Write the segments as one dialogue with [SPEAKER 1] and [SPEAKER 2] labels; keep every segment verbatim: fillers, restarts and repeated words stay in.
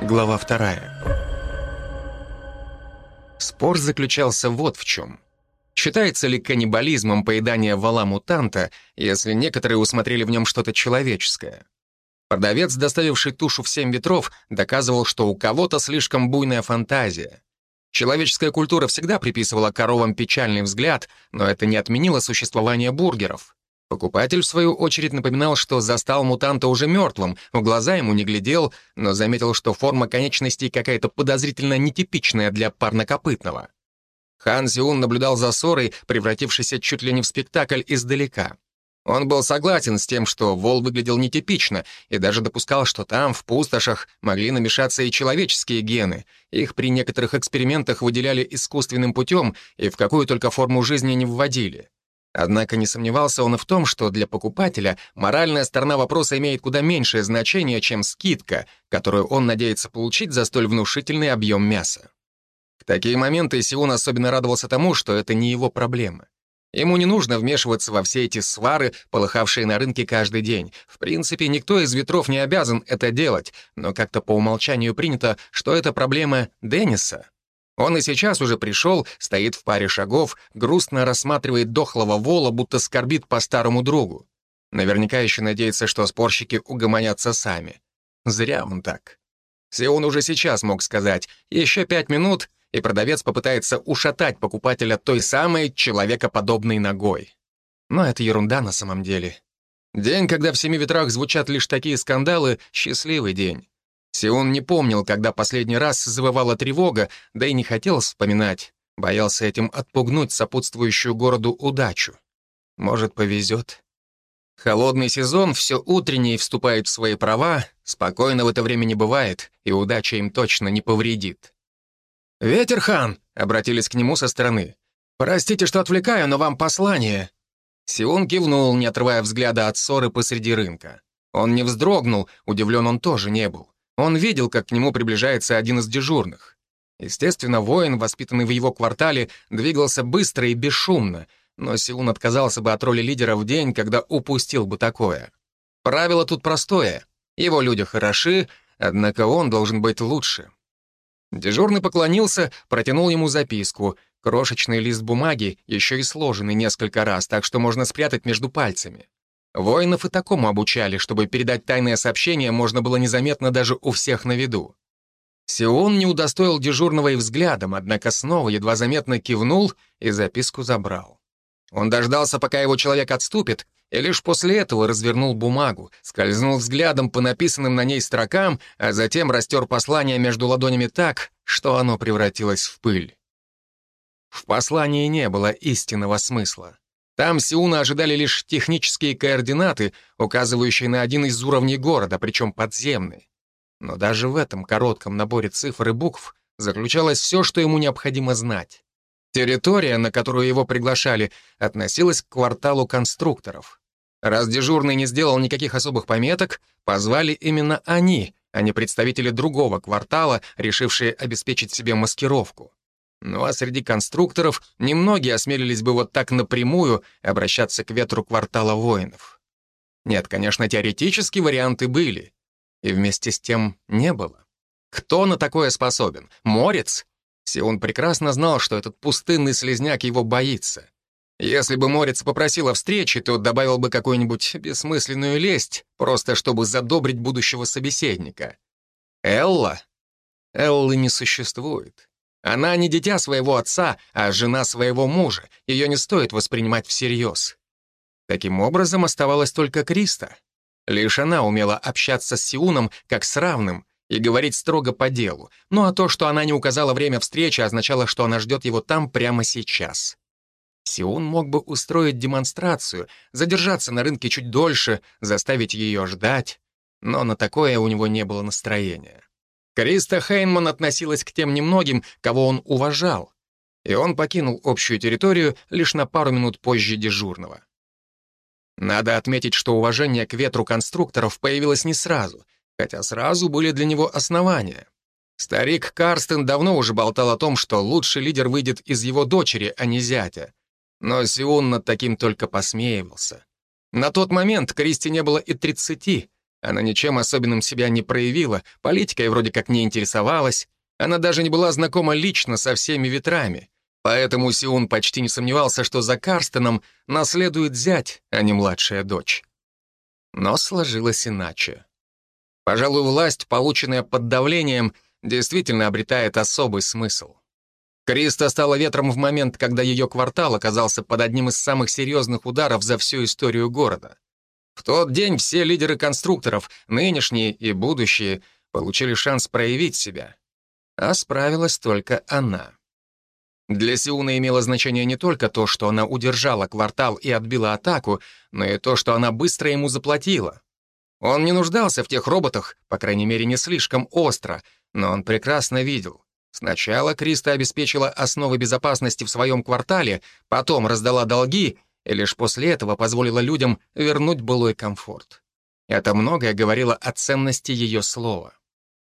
[SPEAKER 1] Глава вторая. Спор заключался вот в чем. Считается ли каннибализмом поедание вала-мутанта, если некоторые усмотрели в нем что-то человеческое? Продавец, доставивший тушу в семь ветров, доказывал, что у кого-то слишком буйная фантазия. Человеческая культура всегда приписывала коровам печальный взгляд, но это не отменило существование бургеров. Покупатель, в свою очередь, напоминал, что застал мутанта уже мертвым, в глаза ему не глядел, но заметил, что форма конечностей какая-то подозрительно нетипичная для парнокопытного. Хан Сеун наблюдал за ссорой, превратившейся чуть ли не в спектакль издалека. Он был согласен с тем, что вол выглядел нетипично, и даже допускал, что там, в пустошах, могли намешаться и человеческие гены. Их при некоторых экспериментах выделяли искусственным путем и в какую только форму жизни не вводили. Однако не сомневался он и в том, что для покупателя моральная сторона вопроса имеет куда меньшее значение, чем скидка, которую он надеется получить за столь внушительный объем мяса. В такие моменты Сеун особенно радовался тому, что это не его проблема. Ему не нужно вмешиваться во все эти свары, полыхавшие на рынке каждый день. В принципе, никто из ветров не обязан это делать, но как-то по умолчанию принято, что это проблема Денниса. Он и сейчас уже пришел, стоит в паре шагов, грустно рассматривает дохлого вола, будто скорбит по старому другу. Наверняка еще надеется, что спорщики угомонятся сами. Зря он так. Сеун уже сейчас мог сказать: еще пять минут, и продавец попытается ушатать покупателя той самой человекоподобной ногой. Но это ерунда на самом деле. День, когда в семи ветрах звучат лишь такие скандалы, счастливый день. Сеун не помнил, когда последний раз завывала тревога, да и не хотел вспоминать. Боялся этим отпугнуть сопутствующую городу удачу. Может, повезет. Холодный сезон все утреннее вступает в свои права, спокойно в это время не бывает, и удача им точно не повредит. «Ветер-хан!» — обратились к нему со стороны. «Простите, что отвлекаю, но вам послание». Сеун кивнул, не отрывая взгляда от ссоры посреди рынка. Он не вздрогнул, удивлен он тоже не был. Он видел, как к нему приближается один из дежурных. Естественно, воин, воспитанный в его квартале, двигался быстро и бесшумно, но Сеун отказался бы от роли лидера в день, когда упустил бы такое. Правило тут простое. Его люди хороши, однако он должен быть лучше. Дежурный поклонился, протянул ему записку. Крошечный лист бумаги, еще и сложенный несколько раз, так что можно спрятать между пальцами. Воинов и такому обучали, чтобы передать тайное сообщение можно было незаметно даже у всех на виду. Сеун не удостоил дежурного и взглядом, однако снова едва заметно кивнул и записку забрал. Он дождался, пока его человек отступит, и лишь после этого развернул бумагу, скользнул взглядом по написанным на ней строкам, а затем растер послание между ладонями так, что оно превратилось в пыль. В послании не было истинного смысла. Там Сеуна ожидали лишь технические координаты, указывающие на один из уровней города, причем подземный. Но даже в этом коротком наборе цифр и букв заключалось все, что ему необходимо знать. Территория, на которую его приглашали, относилась к кварталу конструкторов. Раз дежурный не сделал никаких особых пометок, позвали именно они, а не представители другого квартала, решившие обеспечить себе маскировку. Ну а среди конструкторов немногие осмелились бы вот так напрямую обращаться к ветру квартала воинов. Нет, конечно, теоретически варианты были. И вместе с тем не было. Кто на такое способен? Морец? Сеун прекрасно знал, что этот пустынный слизняк его боится. Если бы Морец попросил о встрече, то добавил бы какую-нибудь бессмысленную лесть, просто чтобы задобрить будущего собеседника. Элла? Эллы не существует. Она не дитя своего отца, а жена своего мужа. Ее не стоит воспринимать всерьез. Таким образом, оставалась только Криста. Лишь она умела общаться с Сеуном как с равным и говорить строго по делу. Ну а то, что она не указала время встречи, означало, что она ждет его там прямо сейчас. Сеун мог бы устроить демонстрацию, задержаться на рынке чуть дольше, заставить ее ждать, но на такое у него не было настроения. Криста Хейнман относилась к тем немногим, кого он уважал, и он покинул общую территорию лишь на пару минут позже дежурного. Надо отметить, что уважение к ветру конструкторов появилось не сразу, хотя сразу были для него основания. Старик Карстен давно уже болтал о том, что лучший лидер выйдет из его дочери, а не зятя. Но Сеун над таким только посмеивался. На тот момент Кристи не было и тридцати, Она ничем особенным себя не проявила, политикой вроде как не интересовалась, она даже не была знакома лично со всеми ветрами. Поэтому Сиун почти не сомневался, что за Карстеном наследует зять, а не младшая дочь. Но сложилось иначе. Пожалуй, власть, полученная под давлением, действительно обретает особый смысл. Криста стала ветром в момент, когда ее квартал оказался под одним из самых серьезных ударов за всю историю города. В тот день все лидеры конструкторов, нынешние и будущие, получили шанс проявить себя. А справилась только она. Для Сиуна имело значение не только то, что она удержала квартал и отбила атаку, но и то, что она быстро ему заплатила. Он не нуждался в тех роботах, по крайней мере, не слишком остро, но он прекрасно видел. Сначала Криста обеспечила основы безопасности в своем квартале, потом раздала долги, и лишь после этого позволила людям вернуть былой комфорт. Это многое говорило о ценности ее слова.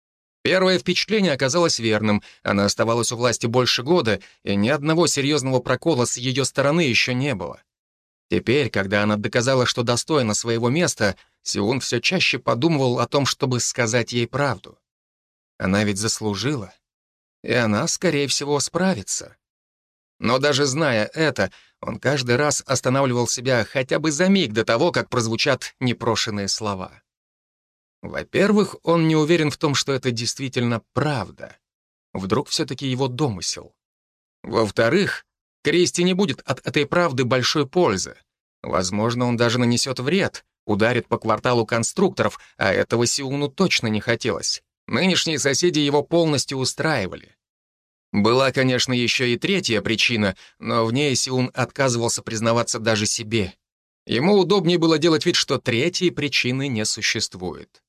[SPEAKER 1] Первое впечатление оказалось верным, она оставалась у власти больше года, и ни одного серьезного прокола с ее стороны еще не было. Теперь, когда она доказала, что достойна своего места, Сиун все чаще подумывал о том, чтобы сказать ей правду. Она ведь заслужила, и она, скорее всего, справится. Но даже зная это, он каждый раз останавливал себя хотя бы за миг до того, как прозвучат непрошенные слова. Во-первых, он не уверен в том, что это действительно правда. Вдруг все-таки его домысел. Во-вторых, Кристи не будет от этой правды большой пользы. Возможно, он даже нанесет вред, ударит по кварталу конструкторов, а этого Сиуну точно не хотелось. Нынешние соседи его полностью устраивали. Была, конечно, еще и третья причина, но в ней Сиун отказывался признаваться даже себе. Ему удобнее было делать вид, что третьей причины не существует.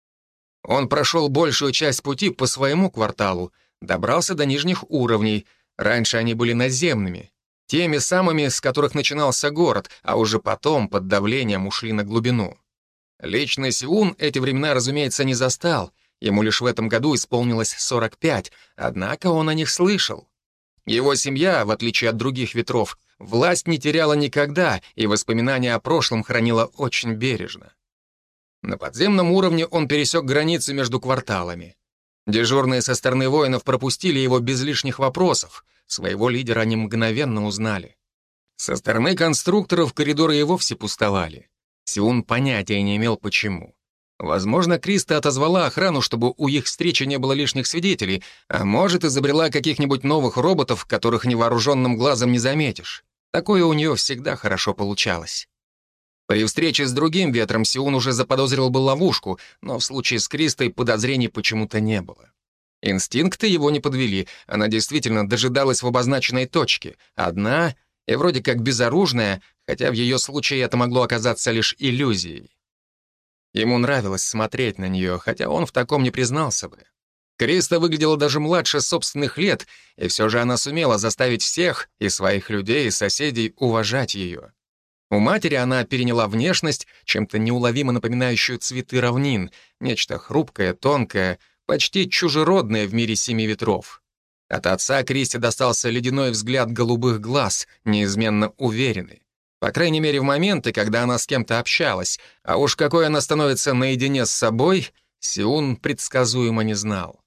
[SPEAKER 1] Он прошел большую часть пути по своему кварталу, добрался до нижних уровней. Раньше они были наземными, теми самыми, с которых начинался город, а уже потом под давлением ушли на глубину. Лично Сиун эти времена, разумеется, не застал. Ему лишь в этом году исполнилось сорок пять, однако он о них слышал. Его семья, в отличие от других ветров, власть не теряла никогда и воспоминания о прошлом хранила очень бережно. На подземном уровне он пересек границы между кварталами. Дежурные со стороны воинов пропустили его без лишних вопросов. Своего лидера они мгновенно узнали. Со стороны конструкторов коридоры и вовсе пустовали. Сиун понятия не имел, почему. Возможно, Криста отозвала охрану, чтобы у их встречи не было лишних свидетелей, а может, изобрела каких-нибудь новых роботов, которых невооруженным глазом не заметишь. Такое у нее всегда хорошо получалось. При встрече с другим ветром Сиун уже заподозрил бы ловушку, но в случае с Кристой подозрений почему-то не было. Инстинкты его не подвели, она действительно дожидалась в обозначенной точке, одна и вроде как безоружная, хотя в ее случае это могло оказаться лишь иллюзией. Ему нравилось смотреть на нее, хотя он в таком не признался бы. Криста выглядела даже младше собственных лет, и все же она сумела заставить всех, и своих людей, и соседей, уважать ее. У матери она переняла внешность, чем-то неуловимо напоминающую цветы равнин, нечто хрупкое, тонкое, почти чужеродное в мире семи ветров. От отца Кристи достался ледяной взгляд голубых глаз, неизменно уверенный. По крайней мере, в моменты, когда она с кем-то общалась, а уж какой она становится наедине с собой, Сиун предсказуемо не знал.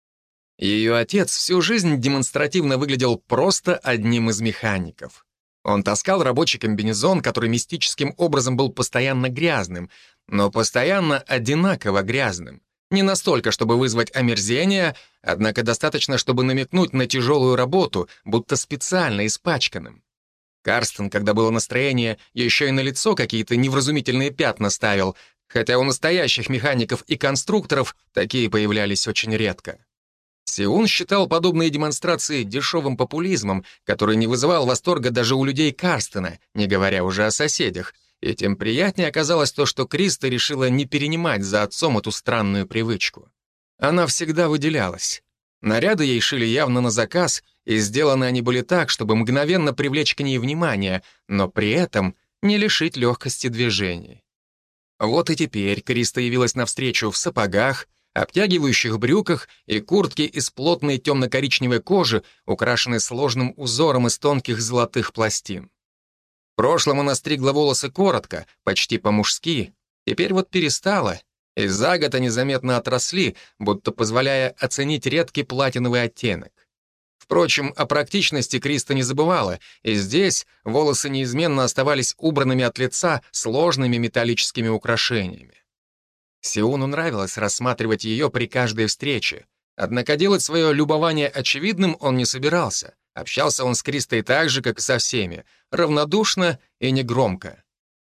[SPEAKER 1] Ее отец всю жизнь демонстративно выглядел просто одним из механиков. Он таскал рабочий комбинезон, который мистическим образом был постоянно грязным, но постоянно одинаково грязным. Не настолько, чтобы вызвать омерзение, однако достаточно, чтобы намекнуть на тяжелую работу, будто специально испачканным. Карстен, когда было настроение, еще и на лицо какие-то невразумительные пятна ставил, хотя у настоящих механиков и конструкторов такие появлялись очень редко. Сиун считал подобные демонстрации дешевым популизмом, который не вызывал восторга даже у людей Карстена, не говоря уже о соседях, и тем приятнее оказалось то, что Криста решила не перенимать за отцом эту странную привычку. Она всегда выделялась. Наряды ей шили явно на заказ, и сделаны они были так, чтобы мгновенно привлечь к ней внимание, но при этом не лишить легкости движений. Вот и теперь Криста явилась навстречу в сапогах, обтягивающих брюках и куртке из плотной темно-коричневой кожи, украшенной сложным узором из тонких золотых пластин. В прошлом она стригла волосы коротко, почти по-мужски, теперь вот перестала, и за год они заметно отросли, будто позволяя оценить редкий платиновый оттенок. Впрочем, о практичности Криста не забывала, и здесь волосы неизменно оставались убранными от лица сложными металлическими украшениями. Сиуну нравилось рассматривать ее при каждой встрече, однако делать свое любование очевидным он не собирался. Общался он с Кристой так же, как и со всеми, равнодушно и негромко.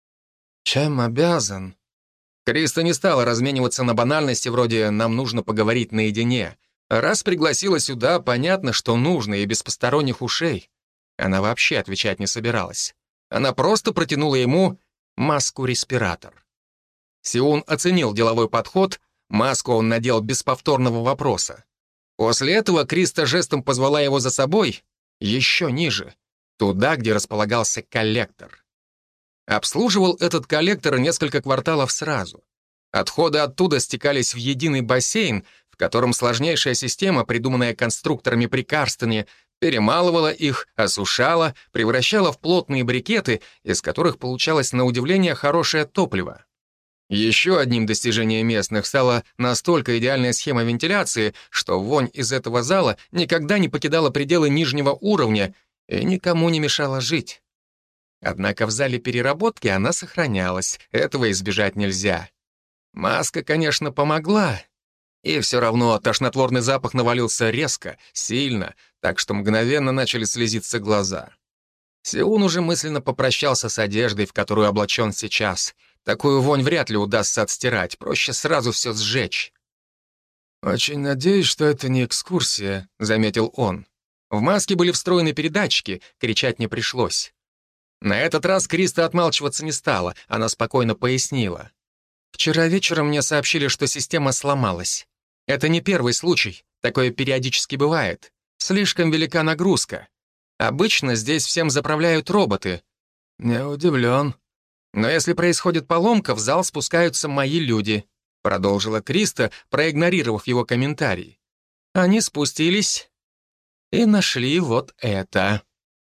[SPEAKER 1] «Чем обязан?» Криста не стала размениваться на банальности вроде «нам нужно поговорить наедине». Раз пригласила сюда, понятно, что нужно, и без посторонних ушей. Она вообще отвечать не собиралась. Она просто протянула ему маску-респиратор. Сиун оценил деловой подход, маску он надел без повторного вопроса. После этого Криста жестом позвала его за собой еще ниже, туда, где располагался коллектор. Обслуживал этот коллектор несколько кварталов сразу. Отходы оттуда стекались в единый бассейн, в котором сложнейшая система, придуманная конструкторами при Карстене, перемалывала их, осушала, превращала в плотные брикеты, из которых получалось на удивление хорошее топливо. Еще одним достижением местных стала настолько идеальная схема вентиляции, что вонь из этого зала никогда не покидала пределы нижнего уровня и никому не мешала жить. Однако в зале переработки она сохранялась, этого избежать нельзя. Маска, конечно, помогла, и все равно тошнотворный запах навалился резко, сильно, так что мгновенно начали слезиться глаза. Сиун уже мысленно попрощался с одеждой, в которую облачен сейчас. Такую вонь вряд ли удастся отстирать, проще сразу все сжечь. «Очень надеюсь, что это не экскурсия», — заметил он. В маске были встроены передатчики, кричать не пришлось. На этот раз Криста отмалчиваться не стала, она спокойно пояснила. «Вчера вечером мне сообщили, что система сломалась. Это не первый случай, такое периодически бывает. Слишком велика нагрузка. Обычно здесь всем заправляют роботы». «Не удивлен». «Но если происходит поломка, в зал спускаются мои люди», продолжила Криста, проигнорировав его комментарий. «Они спустились и нашли вот это».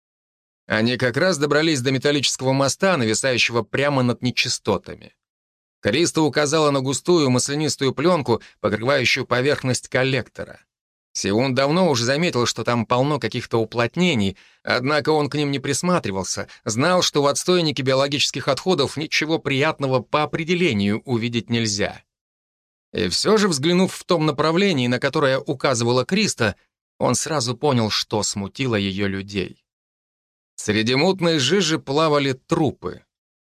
[SPEAKER 1] Они как раз добрались до металлического моста, нависающего прямо над нечистотами. Криста указала на густую маслянистую пленку, покрывающую поверхность коллектора. Сиун давно уже заметил, что там полно каких-то уплотнений, однако он к ним не присматривался, знал, что в отстойнике биологических отходов ничего приятного по определению увидеть нельзя. И все же, взглянув в том направлении, на которое указывала Криста, он сразу понял, что смутило ее людей. Среди мутной жижи плавали трупы.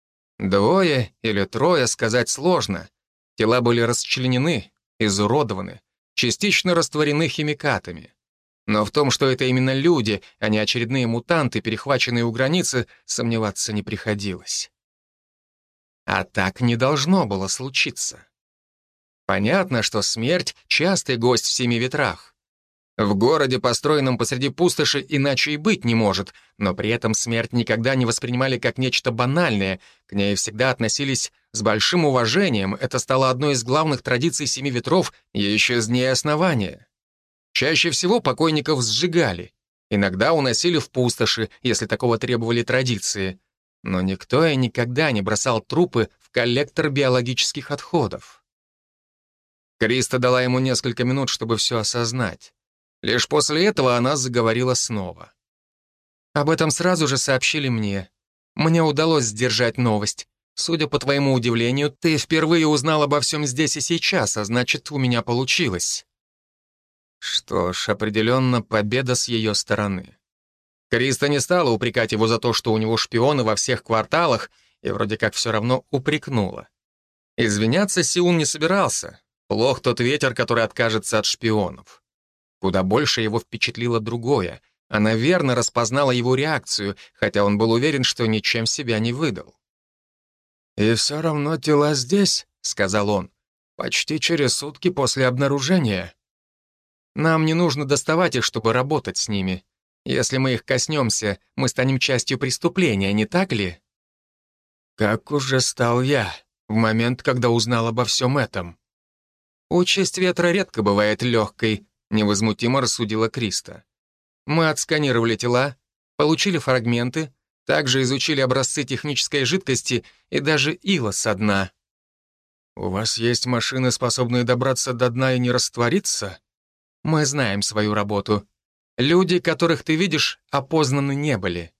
[SPEAKER 1] Двое или трое сказать сложно. Тела были расчленены, изуродованы, частично растворены химикатами. Но в том, что это именно люди, а не очередные мутанты, перехваченные у границы, сомневаться не приходилось. А так не должно было случиться. Понятно, что смерть — частый гость в семи ветрах. В городе, построенном посреди пустоши, иначе и быть не может, но при этом смерть никогда не воспринимали как нечто банальное, к ней всегда относились с большим уважением, это стало одной из главных традиций Семи Ветров еще с дней основания. Чаще всего покойников сжигали, иногда уносили в пустоши, если такого требовали традиции, но никто и никогда не бросал трупы в коллектор биологических отходов. Криста дала ему несколько минут, чтобы все осознать. Лишь после этого она заговорила снова. «Об этом сразу же сообщили мне. Мне удалось сдержать новость. Судя по твоему удивлению, ты впервые узнал обо всем здесь и сейчас, а значит, у меня получилось». Что ж, определенно победа с ее стороны. Криста не стала упрекать его за то, что у него шпионы во всех кварталах, и вроде как все равно упрекнула. Извиняться Сиун не собирался. Плох тот ветер, который откажется от шпионов. Куда больше его впечатлило другое. Она верно распознала его реакцию, хотя он был уверен, что ничем себя не выдал. «И все равно тела здесь», — сказал он, — «почти через сутки после обнаружения. Нам не нужно доставать их, чтобы работать с ними. Если мы их коснемся, мы станем частью преступления, не так ли?» «Как уже стал я в момент, когда узнал обо всем этом». «Участь ветра редко бывает легкой», — невозмутимо рассудила Криста. «Мы отсканировали тела, получили фрагменты, также изучили образцы технической жидкости и даже ила со дна». «У вас есть машины, способные добраться до дна и не раствориться?» «Мы знаем свою работу. Люди, которых ты видишь, опознаны не были».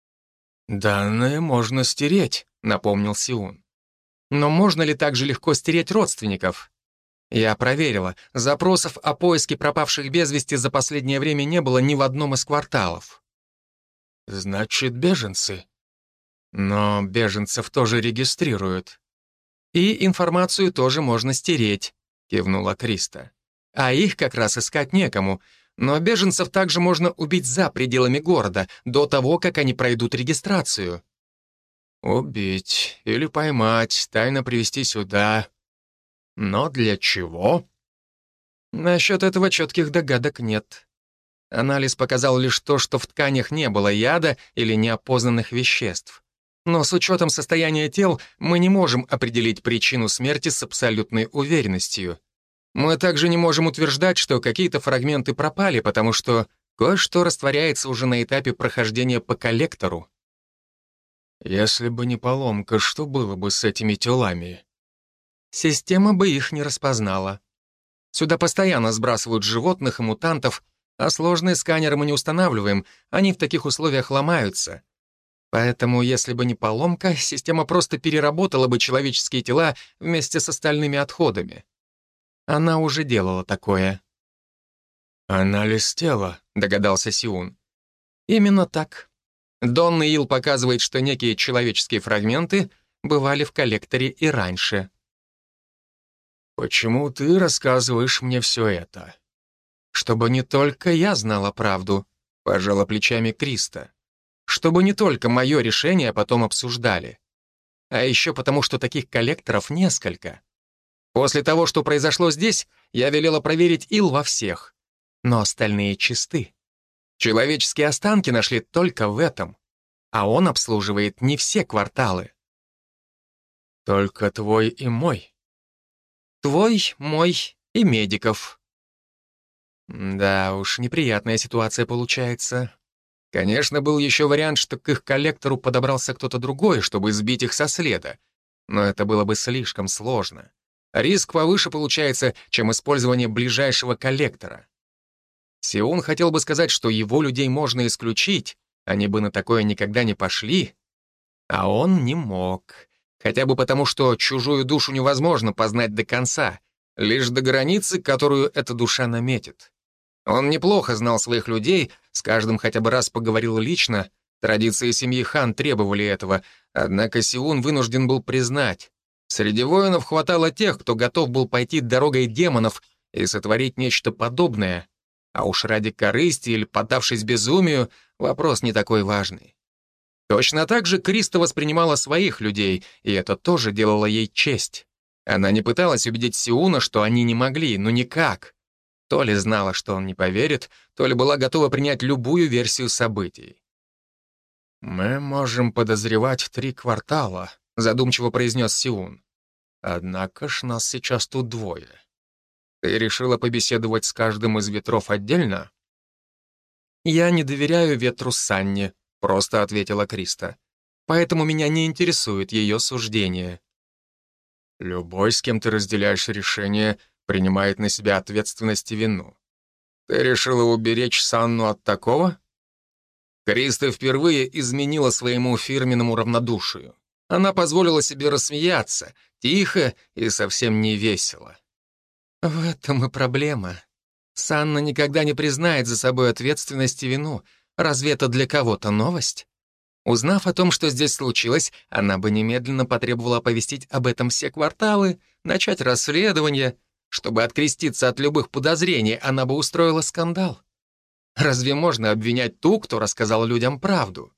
[SPEAKER 1] «Данные можно стереть», — напомнил Сиун. «Но можно ли так же легко стереть родственников?» «Я проверила. Запросов о поиске пропавших без вести за последнее время не было ни в одном из кварталов». «Значит, беженцы?» «Но беженцев тоже регистрируют». «И информацию тоже можно стереть», — кивнула Криста. «А их как раз искать некому. Но беженцев также можно убить за пределами города, до того, как они пройдут регистрацию». «Убить или поймать, тайно привезти сюда. Но для чего?» «Насчет этого четких догадок нет. Анализ показал лишь то, что в тканях не было яда или неопознанных веществ. Но с учетом состояния тел мы не можем определить причину смерти с абсолютной уверенностью. Мы также не можем утверждать, что какие-то фрагменты пропали, потому что кое-что растворяется уже на этапе прохождения по коллектору». «Если бы не поломка, что было бы с этими телами?» «Система бы их не распознала. Сюда постоянно сбрасывают животных и мутантов, а сложные сканеры мы не устанавливаем, они в таких условиях ломаются. Поэтому, если бы не поломка, система просто переработала бы человеческие тела вместе с остальными отходами. Она уже делала такое». «Анализ тела», — догадался Сиун. «Именно так. Дон Ил показывает, что некие человеческие фрагменты бывали в коллекторе и раньше». «Почему ты рассказываешь мне все это?» «Чтобы не только я знала правду», — пожала плечами Криста. «Чтобы не только мое решение потом обсуждали. А еще потому, что таких коллекторов несколько. После того, что произошло здесь, я велела проверить ил во всех. Но остальные чисты. Человеческие останки нашли только в этом. А он обслуживает не все кварталы». «Только твой и мой». «Твой, мой и медиков». Да уж, неприятная ситуация получается. Конечно, был еще вариант, что к их коллектору подобрался кто-то другой, чтобы сбить их со следа. Но это было бы слишком сложно. Риск повыше получается, чем использование ближайшего коллектора. Сиун хотел бы сказать, что его людей можно исключить, они бы на такое никогда не пошли. А он не мог. Хотя бы потому, что чужую душу невозможно познать до конца, лишь до границы, которую эта душа наметит. Он неплохо знал своих людей, с каждым хотя бы раз поговорил лично, традиции семьи Хан требовали этого, однако Сиун вынужден был признать, среди воинов хватало тех, кто готов был пойти дорогой демонов и сотворить нечто подобное, а уж ради корысти или поддавшись безумию, вопрос не такой важный. Точно так же Криста воспринимала своих людей, и это тоже делало ей честь. Она не пыталась убедить Сиуна, что они не могли, ну никак. То ли знала, что он не поверит, то ли была готова принять любую версию событий. «Мы можем подозревать три квартала», — задумчиво произнес Сиун. «Однако ж нас сейчас тут двое. Ты решила побеседовать с каждым из ветров отдельно?» «Я не доверяю ветру Санне», — просто ответила Криста. «Поэтому меня не интересует ее суждение». «Любой, с кем ты разделяешь решение, принимает на себя ответственность и вину. Ты решила уберечь Санну от такого?» Криста впервые изменила своему фирменному равнодушию. Она позволила себе рассмеяться, тихо и совсем не весело. «В этом и проблема. Санна никогда не признает за собой ответственность и вину. Разве это для кого-то новость? Узнав о том, что здесь случилось, она бы немедленно потребовала оповестить об этом все кварталы, начать расследование. Чтобы откреститься от любых подозрений, она бы устроила скандал. Разве можно обвинять ту, кто рассказал людям правду?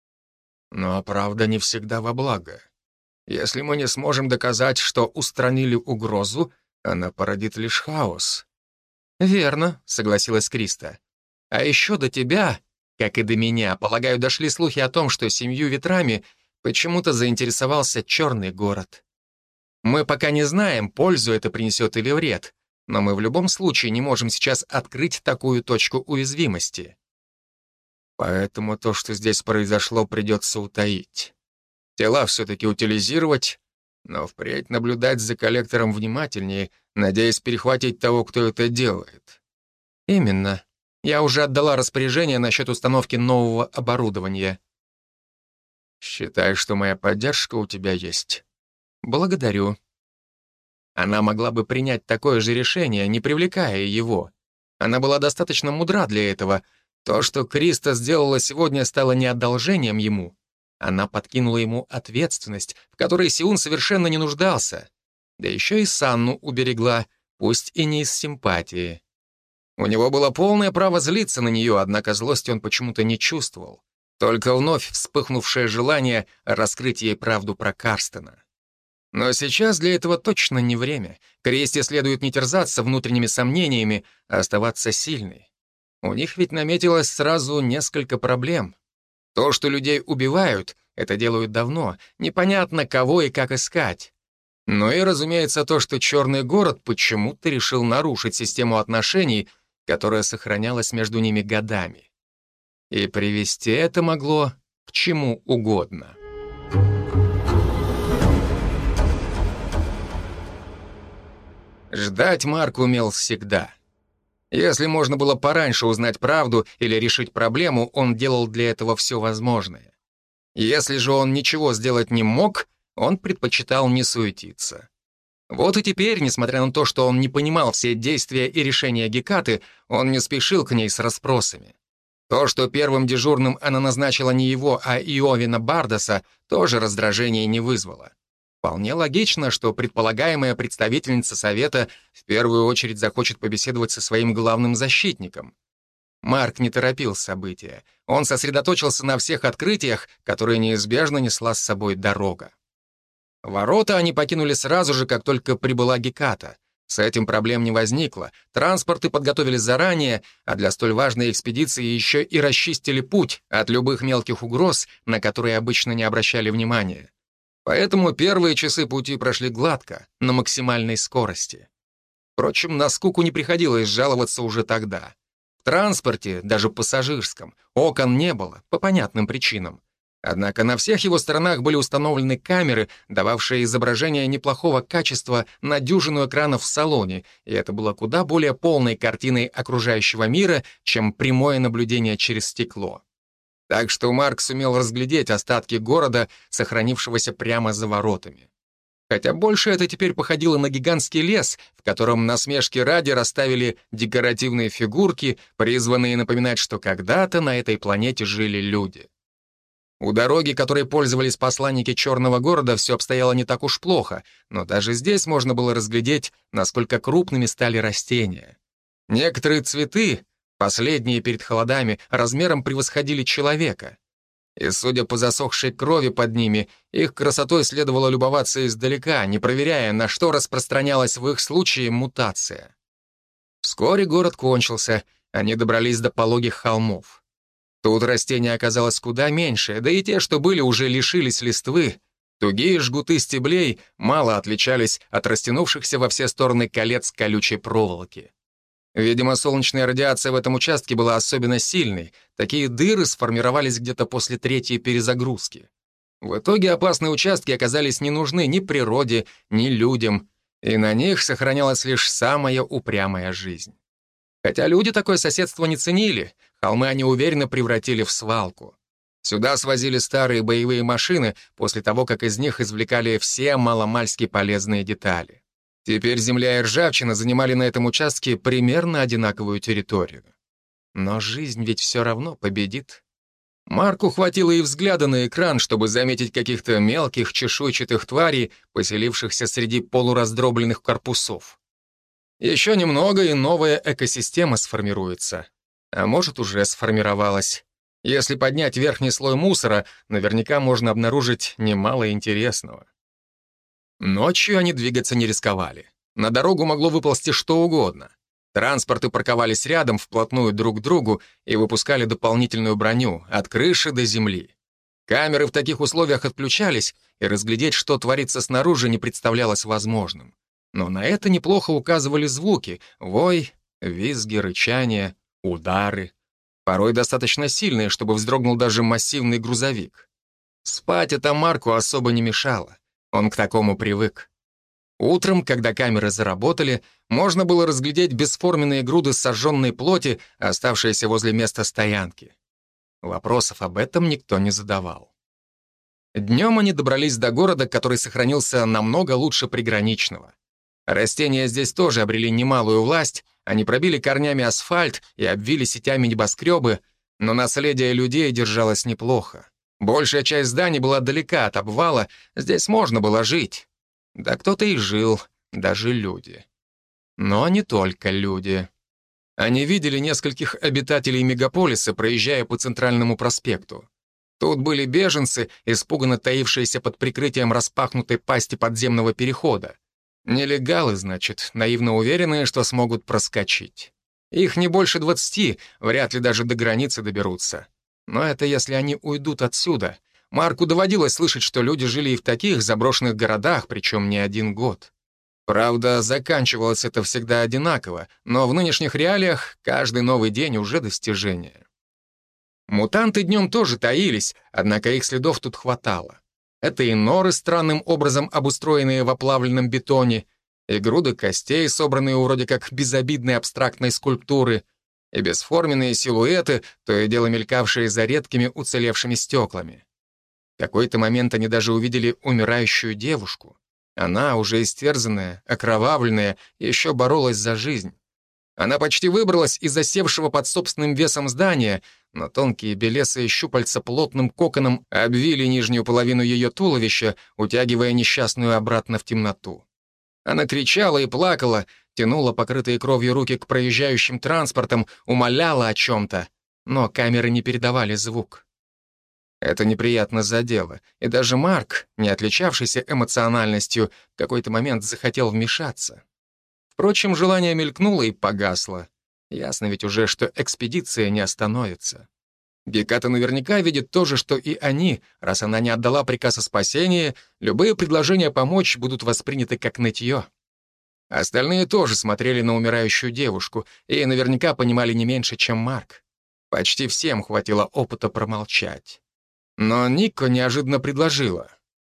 [SPEAKER 1] Но правда не всегда во благо. Если мы не сможем доказать, что устранили угрозу, она породит лишь хаос. «Верно», — согласилась Криста. «А еще до тебя, как и до меня, полагаю, дошли слухи о том, что семью ветрами почему-то заинтересовался черный город. Мы пока не знаем, пользу это принесет или вред, но мы в любом случае не можем сейчас открыть такую точку уязвимости. Поэтому то, что здесь произошло, придется утаить. Тела все-таки утилизировать, Но впредь наблюдать за коллектором внимательнее, надеясь перехватить того, кто это делает. Именно. Я уже отдала распоряжение насчет установки нового оборудования. Считай, что моя поддержка у тебя есть. Благодарю. Она могла бы принять такое же решение, не привлекая его. Она была достаточно мудра для этого. То, что Криста сделала сегодня, стало не одолжением ему. Она подкинула ему ответственность, в которой Сиун совершенно не нуждался. Да еще и Санну уберегла, пусть и не из симпатии. У него было полное право злиться на нее, однако злости он почему-то не чувствовал. Только вновь вспыхнувшее желание раскрыть ей правду про Карстена. Но сейчас для этого точно не время. Кристи следует не терзаться внутренними сомнениями, а оставаться сильной. У них ведь наметилось сразу несколько проблем. То, что людей убивают, это делают давно. Непонятно, кого и как искать. Ну и, разумеется, то, что Черный город почему-то решил нарушить систему отношений, которая сохранялась между ними годами. И привести это могло к чему угодно. Ждать Марк умел всегда. Если можно было пораньше узнать правду или решить проблему, он делал для этого все возможное. Если же он ничего сделать не мог, он предпочитал не суетиться. Вот и теперь, несмотря на то, что он не понимал все действия и решения Гекаты, он не спешил к ней с расспросами. То, что первым дежурным она назначила не его, а Иовина Бардаса, тоже раздражения не вызвало. Вполне логично, что предполагаемая представительница Совета в первую очередь захочет побеседовать со своим главным защитником. Марк не торопил события. Он сосредоточился на всех открытиях, которые неизбежно несла с собой дорога. Ворота они покинули сразу же, как только прибыла Геката. С этим проблем не возникло. Транспорты подготовили заранее, а для столь важной экспедиции еще и расчистили путь от любых мелких угроз, на которые обычно не обращали внимания. Поэтому первые часы пути прошли гладко, на максимальной скорости. Впрочем, на скуку не приходилось жаловаться уже тогда. В транспорте, даже пассажирском, окон не было, по понятным причинам. Однако на всех его сторонах были установлены камеры, дававшие изображение неплохого качества на дюжину экранов в салоне, и это было куда более полной картиной окружающего мира, чем прямое наблюдение через стекло. Так что Марк сумел разглядеть остатки города, сохранившегося прямо за воротами. Хотя больше это теперь походило на гигантский лес, в котором насмешки ради расставили декоративные фигурки, призванные напоминать, что когда-то на этой планете жили люди. У дороги, которой пользовались посланники Черного города, все обстояло не так уж плохо, но даже здесь можно было разглядеть, насколько крупными стали растения. Некоторые цветы, последние перед холодами, размером превосходили человека. И, судя по засохшей крови под ними, их красотой следовало любоваться издалека, не проверяя, на что распространялась в их случае мутация. Вскоре город кончился, они добрались до пологих холмов. Тут растения оказалось куда меньше, да и те, что были, уже лишились листвы. Тугие жгуты стеблей мало отличались от растянувшихся во все стороны колец колючей проволоки. Видимо, солнечная радиация в этом участке была особенно сильной. Такие дыры сформировались где-то после третьей перезагрузки. В итоге опасные участки оказались не нужны ни природе, ни людям, и на них сохранялась лишь самая упрямая жизнь. Хотя люди такое соседство не ценили, холмы они уверенно превратили в свалку. Сюда свозили старые боевые машины после того, как из них извлекали все маломальски полезные детали. Теперь земля и ржавчина занимали на этом участке примерно одинаковую территорию. Но жизнь ведь все равно победит. Марку хватило и взгляда на экран, чтобы заметить каких-то мелких чешуйчатых тварей, поселившихся среди полураздробленных корпусов. Еще немного, и новая экосистема сформируется. А может, уже сформировалась. Если поднять верхний слой мусора, наверняка можно обнаружить немало интересного. Ночью они двигаться не рисковали. На дорогу могло выползти что угодно. Транспорты парковались рядом, вплотную друг к другу, и выпускали дополнительную броню от крыши до земли. Камеры в таких условиях отключались, и разглядеть, что творится снаружи, не представлялось возможным. Но на это неплохо указывали звуки — вой, визги, рычание, удары. Порой достаточно сильные, чтобы вздрогнул даже массивный грузовик. Спать это Марку особо не мешало. Он к такому привык. Утром, когда камеры заработали, можно было разглядеть бесформенные груды сожженной плоти, оставшиеся возле места стоянки. Вопросов об этом никто не задавал. Днем они добрались до города, который сохранился намного лучше приграничного. Растения здесь тоже обрели немалую власть, они пробили корнями асфальт и обвили сетями небоскребы, но наследие людей держалось неплохо. Большая часть зданий была далека от обвала, здесь можно было жить. Да кто-то и жил, даже люди. Но не только люди. Они видели нескольких обитателей мегаполиса, проезжая по центральному проспекту. Тут были беженцы, испуганно таившиеся под прикрытием распахнутой пасти подземного перехода. Нелегалы, значит, наивно уверенные, что смогут проскочить. Их не больше двадцати, вряд ли даже до границы доберутся. Но это если они уйдут отсюда. Марку доводилось слышать, что люди жили и в таких заброшенных городах, причем не один год. Правда, заканчивалось это всегда одинаково, но в нынешних реалиях каждый новый день уже достижение. Мутанты днем тоже таились, однако их следов тут хватало. Это и норы, странным образом обустроенные в оплавленном бетоне, и груды костей, собранные вроде как безобидной абстрактной скульптуры, и бесформенные силуэты, то и дело мелькавшие за редкими уцелевшими стеклами. В какой-то момент они даже увидели умирающую девушку. Она, уже истерзанная, окровавленная, еще боролась за жизнь. Она почти выбралась из засевшего под собственным весом здания, но тонкие белесые щупальца плотным коконом обвили нижнюю половину ее туловища, утягивая несчастную обратно в темноту. Она кричала и плакала, тянула покрытые кровью руки к проезжающим транспортам, умоляла о чем-то, но камеры не передавали звук. Это неприятно задело, и даже Марк, не отличавшийся эмоциональностью, в какой-то момент захотел вмешаться. Впрочем, желание мелькнуло и погасло. Ясно ведь уже, что экспедиция не остановится. Геката наверняка видит то же, что и они, раз она не отдала приказ о спасении, любые предложения помочь будут восприняты как нытье. Остальные тоже смотрели на умирающую девушку и наверняка понимали не меньше, чем Марк. Почти всем хватило опыта промолчать. Но Нико неожиданно предложила.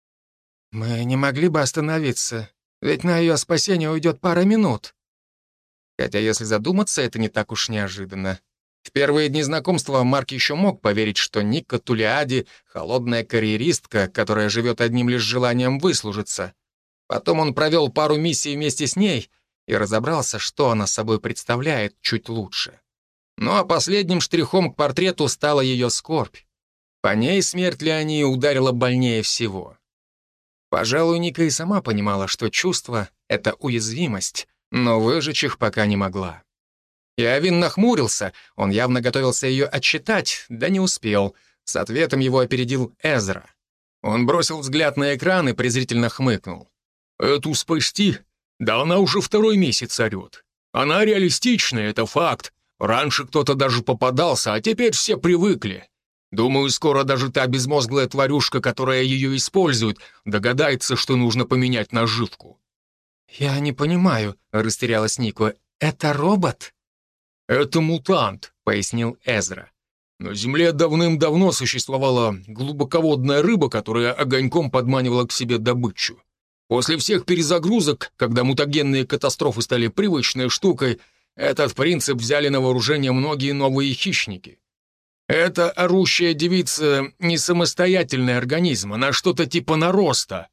[SPEAKER 1] «Мы не могли бы остановиться, ведь на ее спасение уйдет пара минут». Хотя, если задуматься, это не так уж неожиданно. В первые дни знакомства Марк еще мог поверить, что Нико Тулиади — холодная карьеристка, которая живет одним лишь желанием выслужиться. Потом он провел пару миссий вместе с ней и разобрался, что она собой представляет, чуть лучше. Ну а последним штрихом к портрету стала ее скорбь. По ней смерть Леонии ударила больнее всего. Пожалуй, Ника и сама понимала, что чувство — это уязвимость, но выжечь их пока не могла. И Авин нахмурился, он явно готовился ее отчитать, да не успел. С ответом его опередил Эзра. Он бросил взгляд на экран и презрительно хмыкнул. «Эту спасти? Да она уже второй месяц орет. Она реалистичная, это факт. Раньше кто-то даже попадался, а теперь все привыкли. Думаю, скоро даже та безмозглая тварюшка, которая ее использует, догадается, что нужно поменять наживку». «Я не понимаю», — растерялась Нико. «Это робот?» «Это мутант», — пояснил Эзра. «На Земле давным-давно существовала глубоководная рыба, которая огоньком подманивала к себе добычу. После всех перезагрузок, когда мутагенные катастрофы стали привычной штукой, этот принцип взяли на вооружение многие новые хищники. Эта орущая девица не самостоятельный организм, она что-то типа нароста».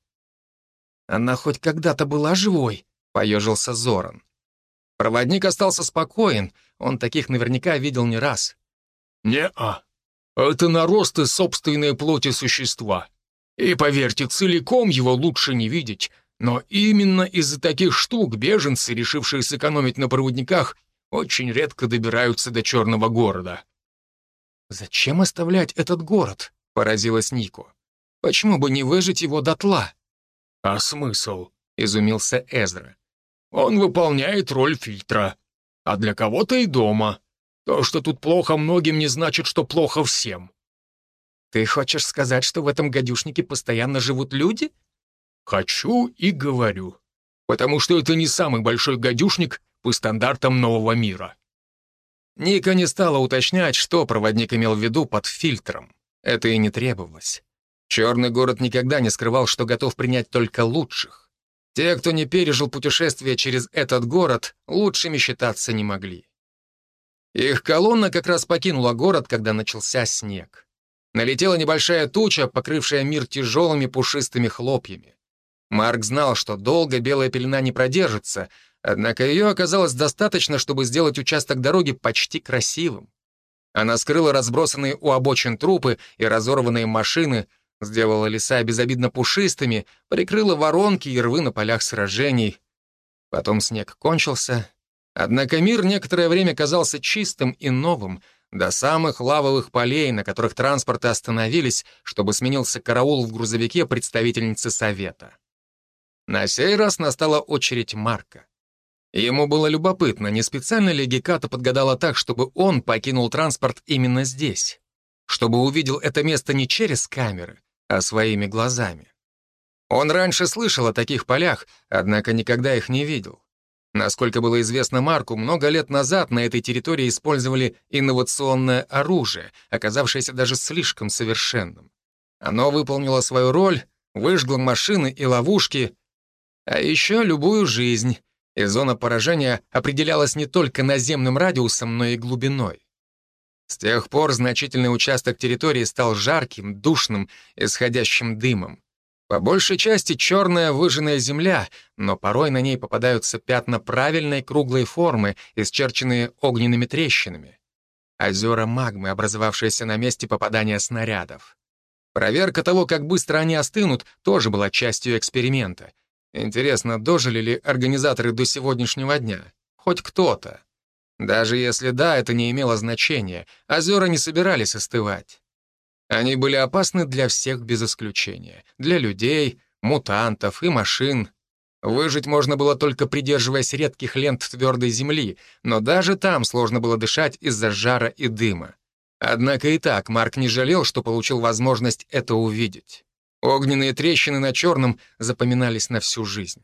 [SPEAKER 1] «Она хоть когда-то была живой», — поежился Зоран. Проводник остался спокоен, он таких наверняка видел не раз. «Не-а, это наросты собственной плоти существа. И, поверьте, целиком его лучше не видеть, но именно из-за таких штук беженцы, решившие сэкономить на проводниках, очень редко добираются до Черного города». «Зачем оставлять этот город?» — поразилась Нико. «Почему бы не выжить его дотла?» «А смысл?» — изумился Эзра. «Он выполняет роль фильтра. А для кого-то и дома. То, что тут плохо многим, не значит, что плохо всем». «Ты хочешь сказать, что в этом гадюшнике постоянно живут люди?» «Хочу и говорю. Потому что это не самый большой гадюшник по стандартам нового мира». Ника не стала уточнять, что проводник имел в виду под фильтром. Это и не требовалось. Черный город никогда не скрывал, что готов принять только лучших. Те, кто не пережил путешествие через этот город, лучшими считаться не могли. Их колонна как раз покинула город, когда начался снег. Налетела небольшая туча, покрывшая мир тяжелыми пушистыми хлопьями. Марк знал, что долго белая пелена не продержится, однако ее оказалось достаточно, чтобы сделать участок дороги почти красивым. Она скрыла разбросанные у обочин трупы и разорванные машины, сделала леса безобидно пушистыми, прикрыла воронки и рвы на полях сражений. Потом снег кончился, однако мир некоторое время казался чистым и новым, до самых лавовых полей, на которых транспорты остановились, чтобы сменился караул в грузовике представительницы совета. На сей раз настала очередь Марка. Ему было любопытно, не специально ли Геката подгадала так, чтобы он покинул транспорт именно здесь, чтобы увидел это место не через камеры, а своими глазами. Он раньше слышал о таких полях, однако никогда их не видел. Насколько было известно Марку, много лет назад на этой территории использовали инновационное оружие, оказавшееся даже слишком совершенным. Оно выполнило свою роль, выжгло машины и ловушки, а еще любую жизнь, и зона поражения определялась не только наземным радиусом, но и глубиной. С тех пор значительный участок территории стал жарким, душным, исходящим дымом. По большей части черная выжженная земля, но порой на ней попадаются пятна правильной круглой формы, исчерченные огненными трещинами. Озера магмы, образовавшиеся на месте попадания снарядов. Проверка того, как быстро они остынут, тоже была частью эксперимента. Интересно, дожили ли организаторы до сегодняшнего дня? Хоть кто-то. Даже если да, это не имело значения. Озера не собирались остывать. Они были опасны для всех без исключения. Для людей, мутантов и машин. Выжить можно было только придерживаясь редких лент твердой земли, но даже там сложно было дышать из-за жара и дыма. Однако и так Марк не жалел, что получил возможность это увидеть. Огненные трещины на черном запоминались на всю жизнь.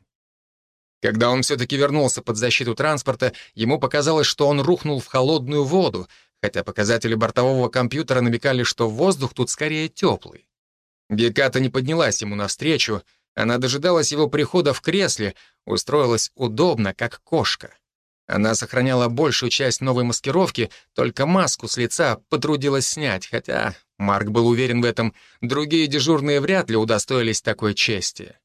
[SPEAKER 1] Когда он все-таки вернулся под защиту транспорта, ему показалось, что он рухнул в холодную воду, хотя показатели бортового компьютера намекали, что воздух тут скорее теплый. Геката не поднялась ему навстречу, она дожидалась его прихода в кресле, устроилась удобно, как кошка. Она сохраняла большую часть новой маскировки, только маску с лица потрудилась снять, хотя Марк был уверен в этом, другие дежурные вряд ли удостоились такой чести.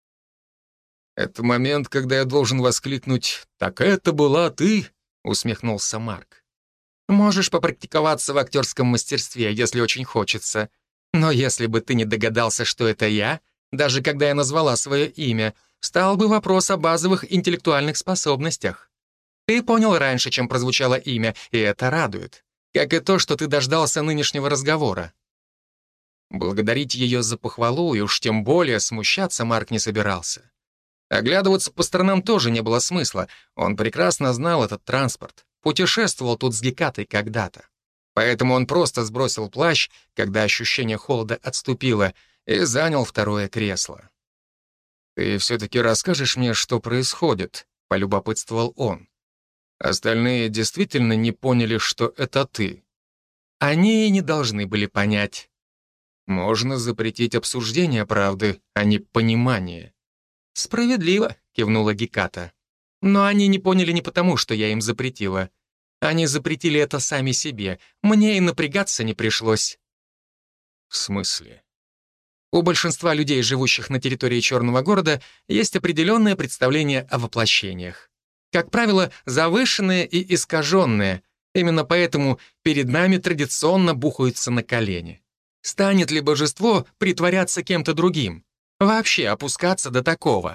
[SPEAKER 1] «Это момент, когда я должен воскликнуть «Так это была ты!»» — усмехнулся Марк. «Можешь попрактиковаться в актерском мастерстве, если очень хочется. Но если бы ты не догадался, что это я, даже когда я назвала свое имя, встал бы вопрос о базовых интеллектуальных способностях. Ты понял раньше, чем прозвучало имя, и это радует. Как и то, что ты дождался нынешнего разговора». Благодарить ее за похвалу и уж тем более смущаться Марк не собирался. Оглядываться по сторонам тоже не было смысла. Он прекрасно знал этот транспорт, путешествовал тут с Гекатой когда-то. Поэтому он просто сбросил плащ, когда ощущение холода отступило, и занял второе кресло. «Ты все-таки расскажешь мне, что происходит?» — полюбопытствовал он. Остальные действительно не поняли, что это ты. Они и не должны были понять. Можно запретить обсуждение правды, а не понимание. «Справедливо», — кивнула Геката. «Но они не поняли не потому, что я им запретила. Они запретили это сами себе. Мне и напрягаться не пришлось». «В смысле?» У большинства людей, живущих на территории Черного города, есть определенное представление о воплощениях. Как правило, завышенные и искаженные. Именно поэтому перед нами традиционно бухаются на колени. Станет ли божество притворяться кем-то другим? Вообще опускаться до такого?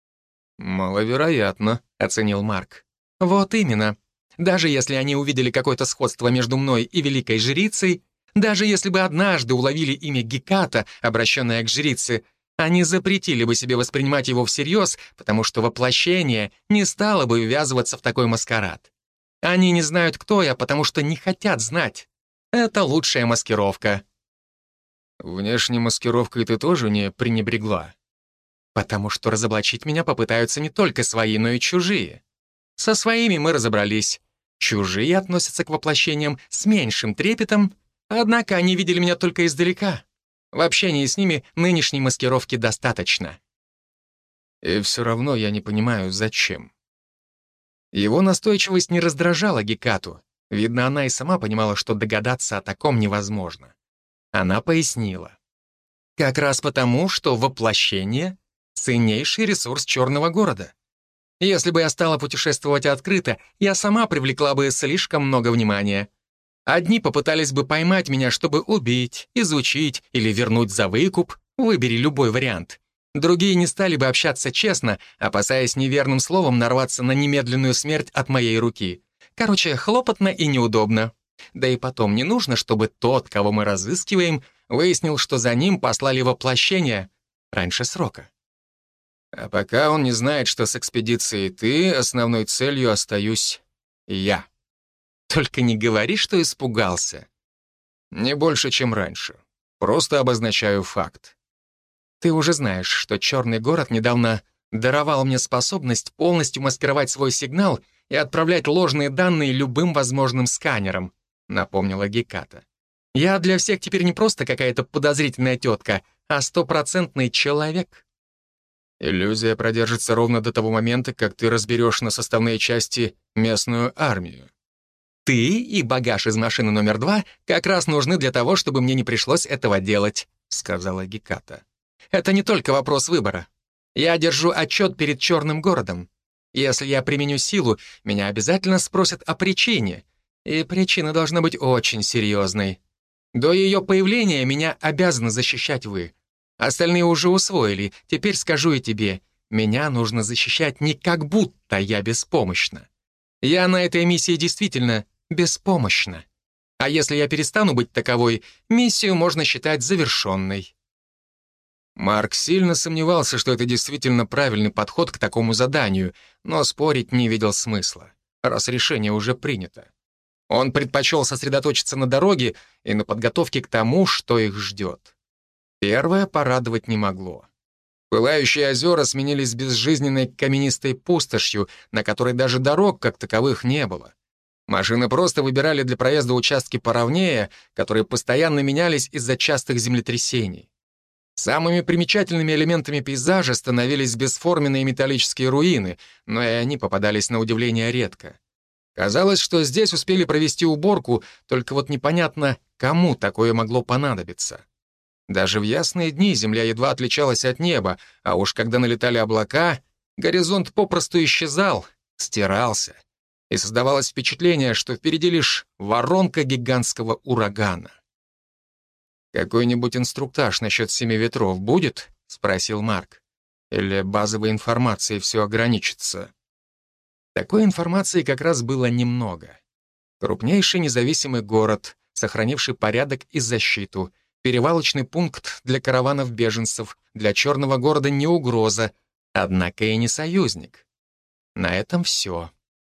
[SPEAKER 1] «Маловероятно», — оценил Марк. «Вот именно. Даже если они увидели какое-то сходство между мной и великой жрицей, даже если бы однажды уловили имя Геката, обращенное к жрице, они запретили бы себе воспринимать его всерьез, потому что воплощение не стало бы ввязываться в такой маскарад. Они не знают, кто я, потому что не хотят знать. Это лучшая маскировка». «Внешней маскировкой ты тоже не пренебрегла?» «Потому что разоблачить меня попытаются не только свои, но и чужие. Со своими мы разобрались. Чужие относятся к воплощениям с меньшим трепетом, однако они видели меня только издалека. В общении с ними нынешней маскировки достаточно. И все равно я не понимаю, зачем. Его настойчивость не раздражала Гекату. Видно, она и сама понимала, что догадаться о таком невозможно. Она пояснила. Как раз потому, что воплощение — ценнейший ресурс черного города. Если бы я стала путешествовать открыто, я сама привлекла бы слишком много внимания. Одни попытались бы поймать меня, чтобы убить, изучить или вернуть за выкуп, выбери любой вариант. Другие не стали бы общаться честно, опасаясь неверным словом нарваться на немедленную смерть от моей руки. Короче, хлопотно и неудобно. Да и потом не нужно, чтобы тот, кого мы разыскиваем, выяснил, что за ним послали воплощение раньше срока. А пока он не знает, что с экспедицией ты, основной целью остаюсь я. Только не говори, что испугался. Не больше, чем раньше. Просто обозначаю факт. Ты уже знаешь, что Черный город недавно даровал мне способность полностью маскировать свой сигнал и отправлять ложные данные любым возможным сканером, напомнила Геката. Я для всех теперь не просто какая-то подозрительная тетка, а стопроцентный человек. Иллюзия продержится ровно до того момента, как ты разберешь на составные части местную армию. Ты и багаж из машины номер два как раз нужны для того, чтобы мне не пришлось этого делать, сказала Геката. Это не только вопрос выбора. Я держу отчет перед Черным городом. Если я применю силу, меня обязательно спросят о причине, и причина должна быть очень серьезной. До ее появления меня обязаны защищать вы. Остальные уже усвоили, теперь скажу и тебе, меня нужно защищать не как будто я беспомощна. Я на этой миссии действительно беспомощна. А если я перестану быть таковой, миссию можно считать завершенной. Марк сильно сомневался, что это действительно правильный подход к такому заданию, но спорить не видел смысла, раз решение уже принято. Он предпочел сосредоточиться на дороге и на подготовке к тому, что их ждет. Первое порадовать не могло. Пылающие озера сменились безжизненной каменистой пустошью, на которой даже дорог как таковых не было. Машины просто выбирали для проезда участки поровнее, которые постоянно менялись из-за частых землетрясений. Самыми примечательными элементами пейзажа становились бесформенные металлические руины, но и они попадались на удивление редко. Казалось, что здесь успели провести уборку, только вот непонятно, кому такое могло понадобиться. Даже в ясные дни земля едва отличалась от неба, а уж когда налетали облака, горизонт попросту исчезал, стирался, и создавалось впечатление, что впереди лишь воронка гигантского урагана. «Какой-нибудь инструктаж насчет семи ветров будет?» — спросил Марк. «Или базовой информацией все ограничится?» Такой информации как раз было немного. Крупнейший независимый город, сохранивший порядок и защиту, перевалочный пункт для караванов беженцев, для Черного города не угроза, однако и не союзник. На этом все.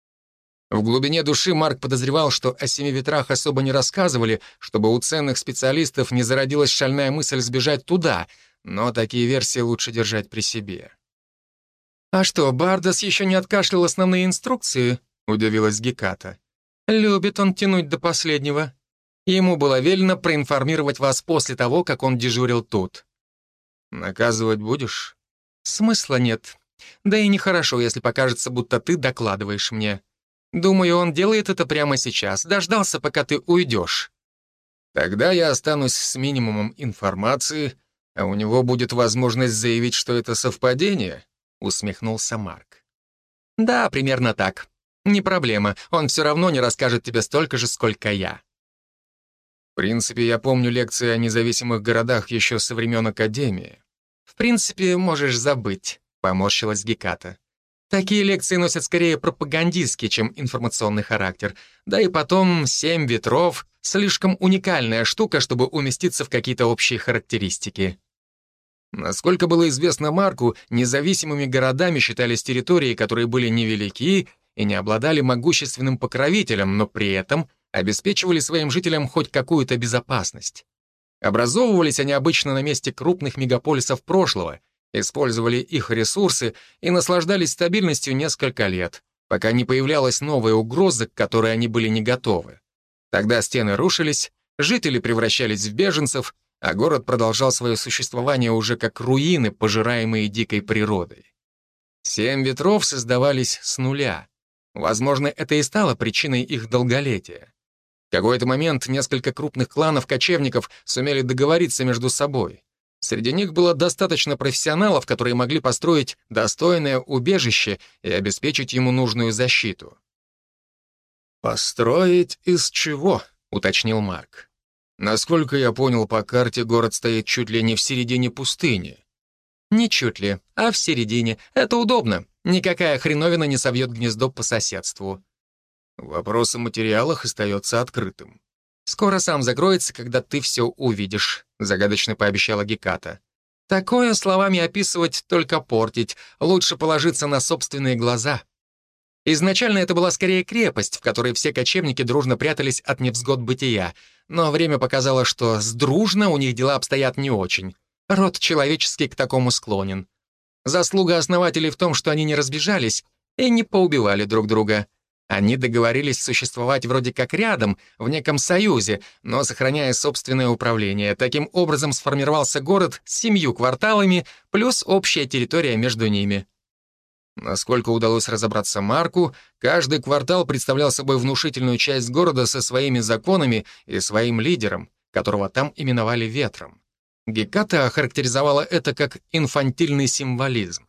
[SPEAKER 1] В глубине души Марк подозревал, что о семи ветрах особо не рассказывали, чтобы у ценных специалистов не зародилась шальная мысль сбежать туда, но такие версии лучше держать при себе. «А что, Бардас еще не откашлял основные инструкции?» — удивилась Геката. «Любит он тянуть до последнего. Ему было велено проинформировать вас после того, как он дежурил тут». «Наказывать будешь?» «Смысла нет. Да и нехорошо, если покажется, будто ты докладываешь мне. Думаю, он делает это прямо сейчас, дождался, пока ты уйдешь». «Тогда я останусь с минимумом информации, а у него будет возможность заявить, что это совпадение», — усмехнулся Марк. «Да, примерно так. Не проблема, он все равно не расскажет тебе столько же, сколько я». «В принципе, я помню лекции о независимых городах еще со времен Академии». «В принципе, можешь забыть», — поморщилась Геката. «Такие лекции носят скорее пропагандистский, чем информационный характер. Да и потом, семь ветров — слишком уникальная штука, чтобы уместиться в какие-то общие характеристики». Насколько было известно Марку, независимыми городами считались территории, которые были невелики и не обладали могущественным покровителем, но при этом обеспечивали своим жителям хоть какую-то безопасность. Образовывались они обычно на месте крупных мегаполисов прошлого, использовали их ресурсы и наслаждались стабильностью несколько лет, пока не появлялась новая угроза, к которой они были не готовы. Тогда стены рушились, жители превращались в беженцев, а город продолжал свое существование уже как руины, пожираемые дикой природой. Семь ветров создавались с нуля. Возможно, это и стало причиной их долголетия. В какой-то момент несколько крупных кланов кочевников сумели договориться между собой. Среди них было достаточно профессионалов, которые могли построить достойное убежище и обеспечить ему нужную защиту. «Построить из чего?» — уточнил Марк. «Насколько я понял по карте, город стоит чуть ли не в середине пустыни». «Не чуть ли, а в середине. Это удобно. Никакая хреновина не совьет гнездо по соседству». «Вопрос о материалах остается открытым». «Скоро сам закроется, когда ты все увидишь», — загадочно пообещала Геката. «Такое словами описывать только портить. Лучше положиться на собственные глаза». Изначально это была скорее крепость, в которой все кочевники дружно прятались от невзгод бытия, но время показало, что с дружно у них дела обстоят не очень. Род человеческий к такому склонен. Заслуга основателей в том, что они не разбежались и не поубивали друг друга. Они договорились существовать вроде как рядом, в неком союзе, но сохраняя собственное управление. Таким образом сформировался город с семью кварталами плюс общая территория между ними. Насколько удалось разобраться Марку, каждый квартал представлял собой внушительную часть города со своими законами и своим лидером, которого там именовали Ветром. Геката охарактеризовала это как инфантильный символизм.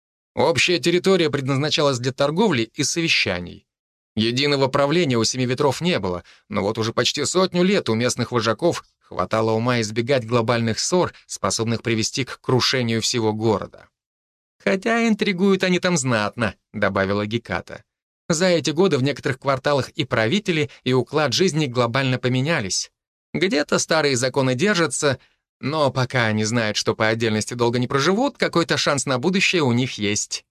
[SPEAKER 1] Общая территория предназначалась для торговли и совещаний. Единого правления у Семи Ветров не было, но вот уже почти сотню лет у местных вожаков хватало ума избегать глобальных ссор, способных привести к крушению всего города. «Хотя интригуют они там знатно», — добавила Геката. «За эти годы в некоторых кварталах и правители, и уклад жизни глобально поменялись. Где-то старые законы держатся, но пока они знают, что по отдельности долго не проживут, какой-то шанс на будущее у них есть».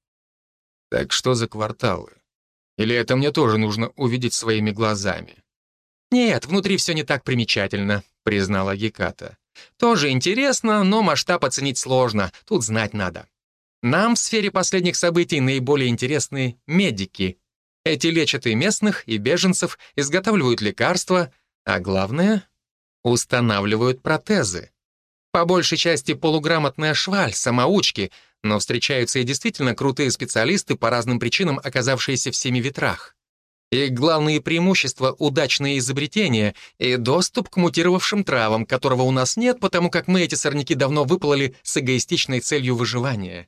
[SPEAKER 1] «Так что за кварталы? Или это мне тоже нужно увидеть своими глазами?» «Нет, внутри все не так примечательно», — признала Геката. «Тоже интересно, но масштаб оценить сложно, тут знать надо. Нам в сфере последних событий наиболее интересны медики. Эти лечат и местных, и беженцев, изготавливают лекарства, а главное — устанавливают протезы. По большей части полуграмотная шваль, самоучки, но встречаются и действительно крутые специалисты, по разным причинам оказавшиеся в Семи Ветрах. Их главные преимущества — удачные изобретения и доступ к мутировавшим травам, которого у нас нет, потому как мы эти сорняки давно выпололи с эгоистичной целью выживания.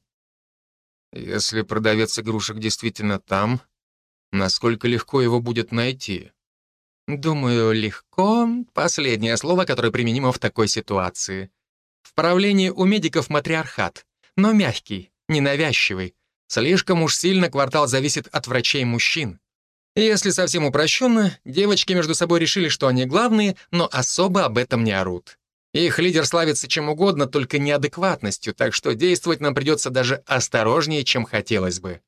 [SPEAKER 1] Если продавец игрушек действительно там, насколько легко его будет найти? Думаю, легко — последнее слово, которое применимо в такой ситуации. В правлении у медиков матриархат, но мягкий, ненавязчивый. Слишком уж сильно квартал зависит от врачей-мужчин. Если совсем упрощенно, девочки между собой решили, что они главные, но особо об этом не орут. Их лидер славится чем угодно, только неадекватностью, так что действовать нам придется даже осторожнее, чем хотелось бы.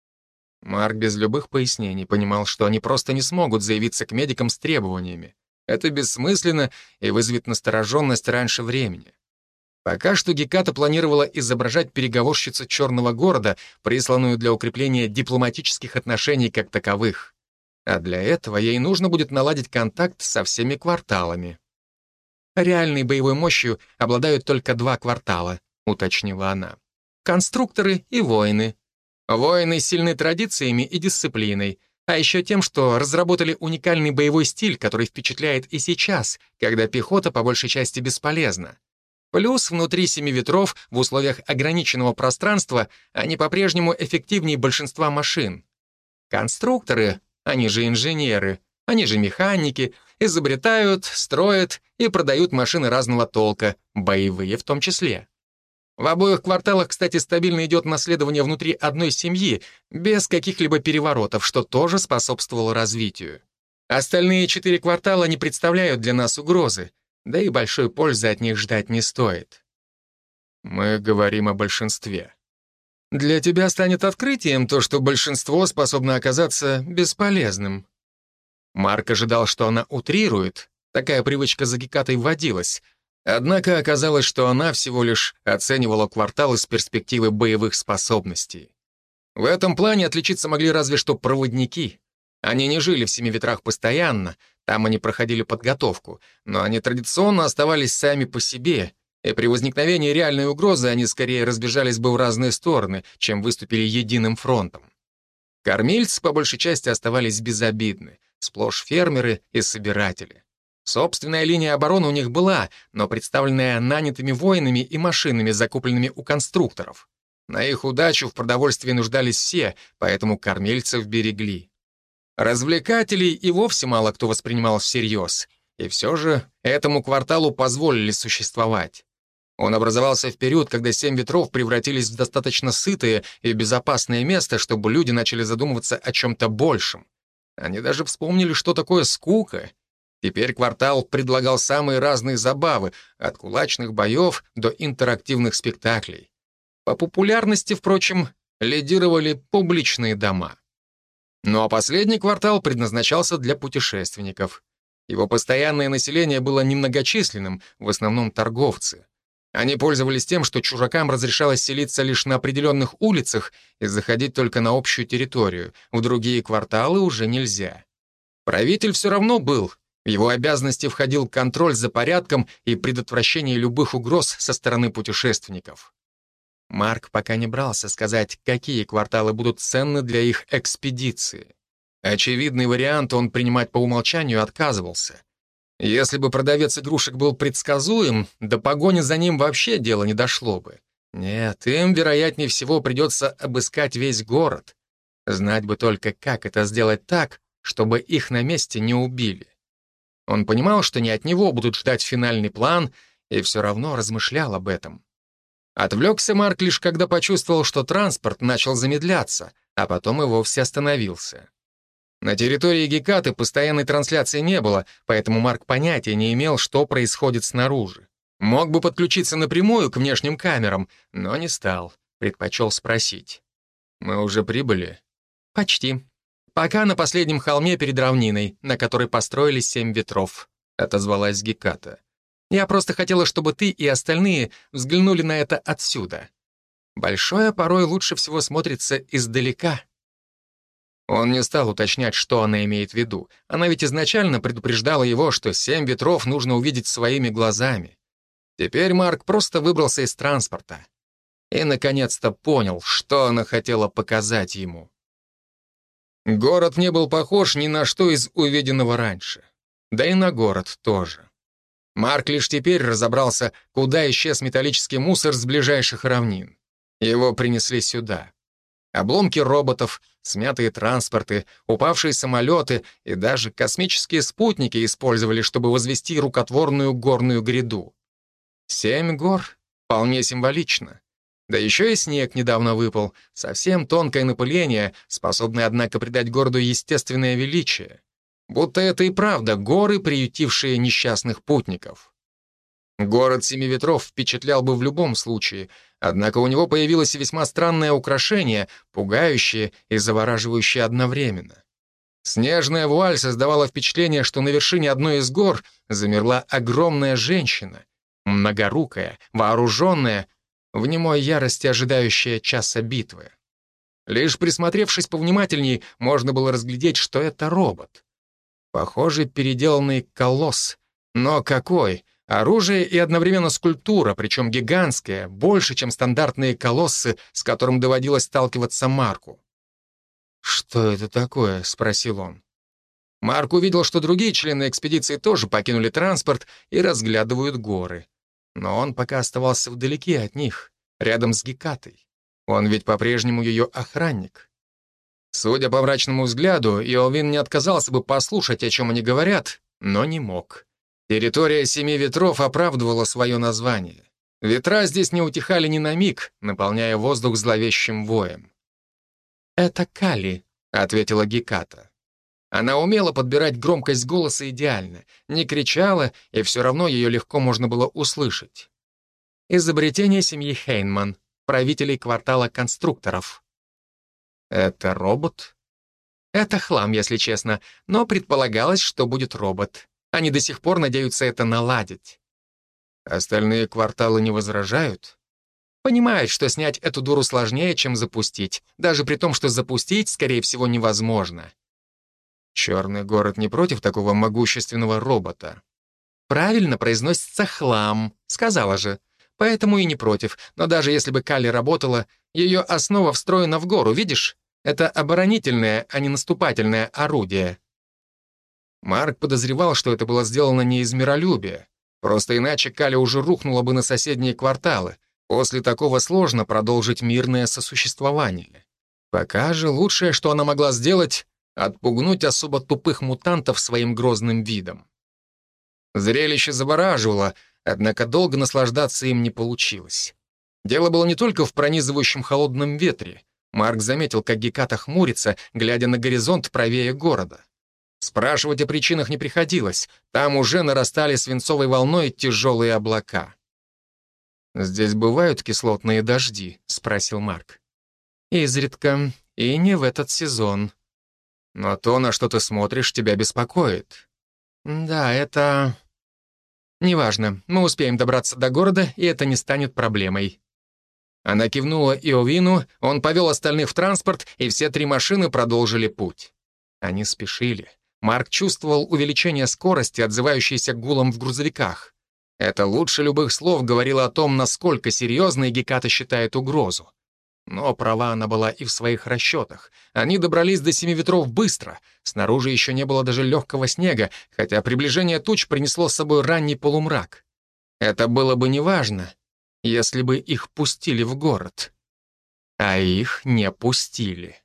[SPEAKER 1] Марк без любых пояснений понимал, что они просто не смогут заявиться к медикам с требованиями. Это бессмысленно и вызовет настороженность раньше времени. Пока что Геката планировала изображать переговорщицу Черного города, присланную для укрепления дипломатических отношений как таковых. А для этого ей нужно будет наладить контакт со всеми кварталами. «Реальной боевой мощью обладают только два квартала», — уточнила она. «Конструкторы и воины. Воины сильны традициями и дисциплиной, а еще тем, что разработали уникальный боевой стиль, который впечатляет и сейчас, когда пехота по большей части бесполезна. Плюс внутри Семи Ветров, в условиях ограниченного пространства, они по-прежнему эффективнее большинства машин. Конструкторы, они же инженеры, они же механики, изобретают, строят и продают машины разного толка, боевые в том числе. В обоих кварталах, кстати, стабильно идет наследование внутри одной семьи, без каких-либо переворотов, что тоже способствовало развитию. Остальные четыре квартала не представляют для нас угрозы, да и большой пользы от них ждать не стоит. Мы говорим о большинстве. Для тебя станет открытием то, что большинство способно оказаться бесполезным. Марк ожидал, что она утрирует, такая привычка за Гекатой вводилась, однако оказалось, что она всего лишь оценивала кварталы с перспективы боевых способностей. В этом плане отличиться могли разве что проводники. Они не жили в Семи Ветрах постоянно, Там они проходили подготовку, но они традиционно оставались сами по себе, и при возникновении реальной угрозы они скорее разбежались бы в разные стороны, чем выступили единым фронтом. Кормильцы по большей части оставались безобидны, сплошь фермеры и собиратели. Собственная линия обороны у них была, но представленная нанятыми воинами и машинами, закупленными у конструкторов. На их удачу в продовольствии нуждались все, поэтому кормильцев берегли. Развлекателей и вовсе мало кто воспринимал всерьез, и все же этому кварталу позволили существовать. Он образовался в период, когда Семь ветров превратились в достаточно сытое и безопасное место, чтобы люди начали задумываться о чем-то большем. Они даже вспомнили, что такое скука. Теперь квартал предлагал самые разные забавы, от кулачных боев до интерактивных спектаклей. По популярности, впрочем, лидировали публичные дома. Ну а последний квартал предназначался для путешественников. Его постоянное население было немногочисленным, в основном торговцы. Они пользовались тем, что чужакам разрешалось селиться лишь на определенных улицах и заходить только на общую территорию, в другие кварталы уже нельзя. Правитель все равно был, в его обязанности входил контроль за порядком и предотвращение любых угроз со стороны путешественников. Марк пока не брался сказать, какие кварталы будут ценны для их экспедиции. Очевидный вариант он принимать по умолчанию отказывался. Если бы продавец игрушек был предсказуем, до погони за ним вообще дело не дошло бы. Нет, им, вероятнее всего, придется обыскать весь город. Знать бы только, как это сделать так, чтобы их на месте не убили. Он понимал, что не от него будут ждать финальный план, и все равно размышлял об этом. Отвлекся Марк лишь когда почувствовал, что транспорт начал замедляться, а потом и вовсе остановился. На территории Гекаты постоянной трансляции не было, поэтому Марк понятия не имел, что происходит снаружи. Мог бы подключиться напрямую к внешним камерам, но не стал, предпочел спросить. «Мы уже прибыли?» «Почти. Пока на последнем холме перед равниной, на которой построились Семь ветров», — отозвалась Геката. «Я просто хотела, чтобы ты и остальные взглянули на это отсюда. Большое порой лучше всего смотрится издалека». Он не стал уточнять, что она имеет в виду. Она ведь изначально предупреждала его, что Семь ветров нужно увидеть своими глазами. Теперь Марк просто выбрался из транспорта и, наконец-то, понял, что она хотела показать ему. Город не был похож ни на что из увиденного раньше. Да и на город тоже. Марк лишь теперь разобрался, куда исчез металлический мусор с ближайших равнин. Его принесли сюда. Обломки роботов, смятые транспорты, упавшие самолеты и даже космические спутники использовали, чтобы возвести рукотворную горную гряду. Семь гор — вполне символично. Да еще и снег недавно выпал, совсем тонкое напыление, способное, однако, придать городу естественное величие. Будто это и правда горы, приютившие несчастных путников. Город Семи ветров впечатлял бы в любом случае, однако у него появилось весьма странное украшение, пугающее и завораживающее одновременно. Снежная вуаль создавала впечатление, что на вершине одной из гор замерла огромная женщина, многорукая, вооруженная, в немой ярости ожидающая часа битвы. Лишь присмотревшись повнимательней, можно было разглядеть, что это робот. Похоже, переделанный колосс. Но какой? Оружие и одновременно скульптура, причем гигантская, больше, чем стандартные колоссы, с которым доводилось сталкиваться Марку. «Что это такое?» — спросил он. Марк увидел, что другие члены экспедиции тоже покинули транспорт и разглядывают горы. Но он пока оставался вдалеке от них, рядом с Гекатой. Он ведь по-прежнему ее охранник. Судя по мрачному взгляду, Иолвин не отказался бы послушать, о чем они говорят, но не мог. Территория Семи ветров оправдывала свое название. Ветра здесь не утихали ни на миг, наполняя воздух зловещим воем. «Это Кали», — ответила Геката. Она умела подбирать громкость голоса идеально, не кричала, и все равно ее легко можно было услышать. Изобретение семьи Хейнман, правителей квартала конструкторов. «Это робот?» «Это хлам, если честно, но предполагалось, что будет робот. Они до сих пор надеются это наладить». «Остальные кварталы не возражают?» «Понимают, что снять эту дуру сложнее, чем запустить, даже при том, что запустить, скорее всего, невозможно». Черный город не против такого могущественного робота. Правильно произносится «хлам», сказала же. Поэтому и не против. Но даже если бы Калли работала, ее основа встроена в гору, видишь? Это оборонительное, а не наступательное орудие. Марк подозревал, что это было сделано не из миролюбия. Просто иначе Калли уже рухнула бы на соседние кварталы. После такого сложно продолжить мирное сосуществование. Пока же лучшее, что она могла сделать — отпугнуть особо тупых мутантов своим грозным видом. Зрелище завораживало, однако долго наслаждаться им не получилось. Дело было не только в пронизывающем холодном ветре. Марк заметил, как Геката хмурится, глядя на горизонт правее города. Спрашивать о причинах не приходилось. Там уже нарастали свинцовой волной тяжелые облака. «Здесь бывают кислотные дожди?» — спросил Марк. «Изредка, и не в этот сезон. Но то, на что ты смотришь, тебя беспокоит». «Да, это... неважно. Мы успеем добраться до города, и это не станет проблемой». Она кивнула Иовину, он повел остальных в транспорт, и все три машины продолжили путь. Они спешили. Марк чувствовал увеличение скорости, отзывающейся гулом в грузовиках. Это лучше любых слов говорило о том, насколько серьезной Геката считает угрозу. Но права она была и в своих расчетах. Они добрались до Семи Ветров быстро. Снаружи еще не было даже легкого снега, хотя приближение туч принесло с собой ранний полумрак. Это было бы неважно, если бы их пустили в город. А их не пустили.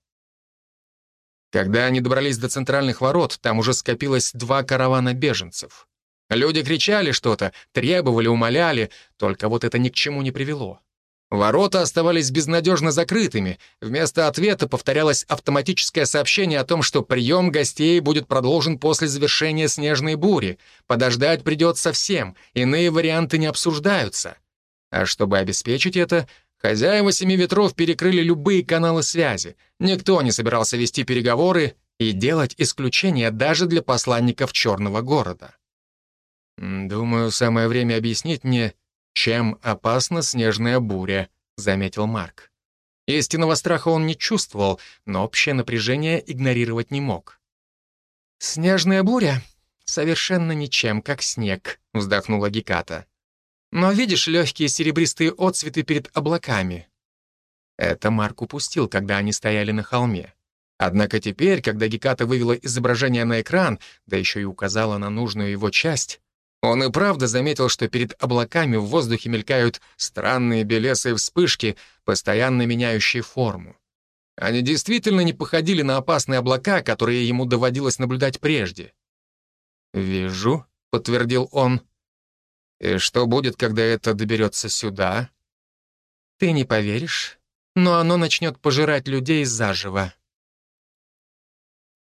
[SPEAKER 1] Когда они добрались до центральных ворот, там уже скопилось два каравана беженцев. Люди кричали что-то, требовали, умоляли, только вот это ни к чему не привело. Ворота оставались безнадежно закрытыми. Вместо ответа повторялось автоматическое сообщение о том, что прием гостей будет продолжен после завершения снежной бури. Подождать придется всем, иные варианты не обсуждаются. А чтобы обеспечить это, хозяева Семи Ветров перекрыли любые каналы связи. Никто не собирался вести переговоры и делать исключения даже для посланников Черного города. «Думаю, самое время объяснить мне, чем опасна снежная буря», — заметил Марк. Истинного страха он не чувствовал, но общее напряжение игнорировать не мог. «Снежная буря совершенно ничем, как снег», — вздохнула Геката. «Но видишь легкие серебристые отцветы перед облаками?» Это Марк упустил, когда они стояли на холме. Однако теперь, когда Геката вывела изображение на экран, да еще и указала на нужную его часть, он и правда заметил, что перед облаками в воздухе мелькают странные белесые вспышки, постоянно меняющие форму. Они действительно не походили на опасные облака, которые ему доводилось наблюдать прежде. «Вижу», — подтвердил он. «И что будет, когда это доберется сюда?» «Ты не поверишь, но оно начнет пожирать людей заживо».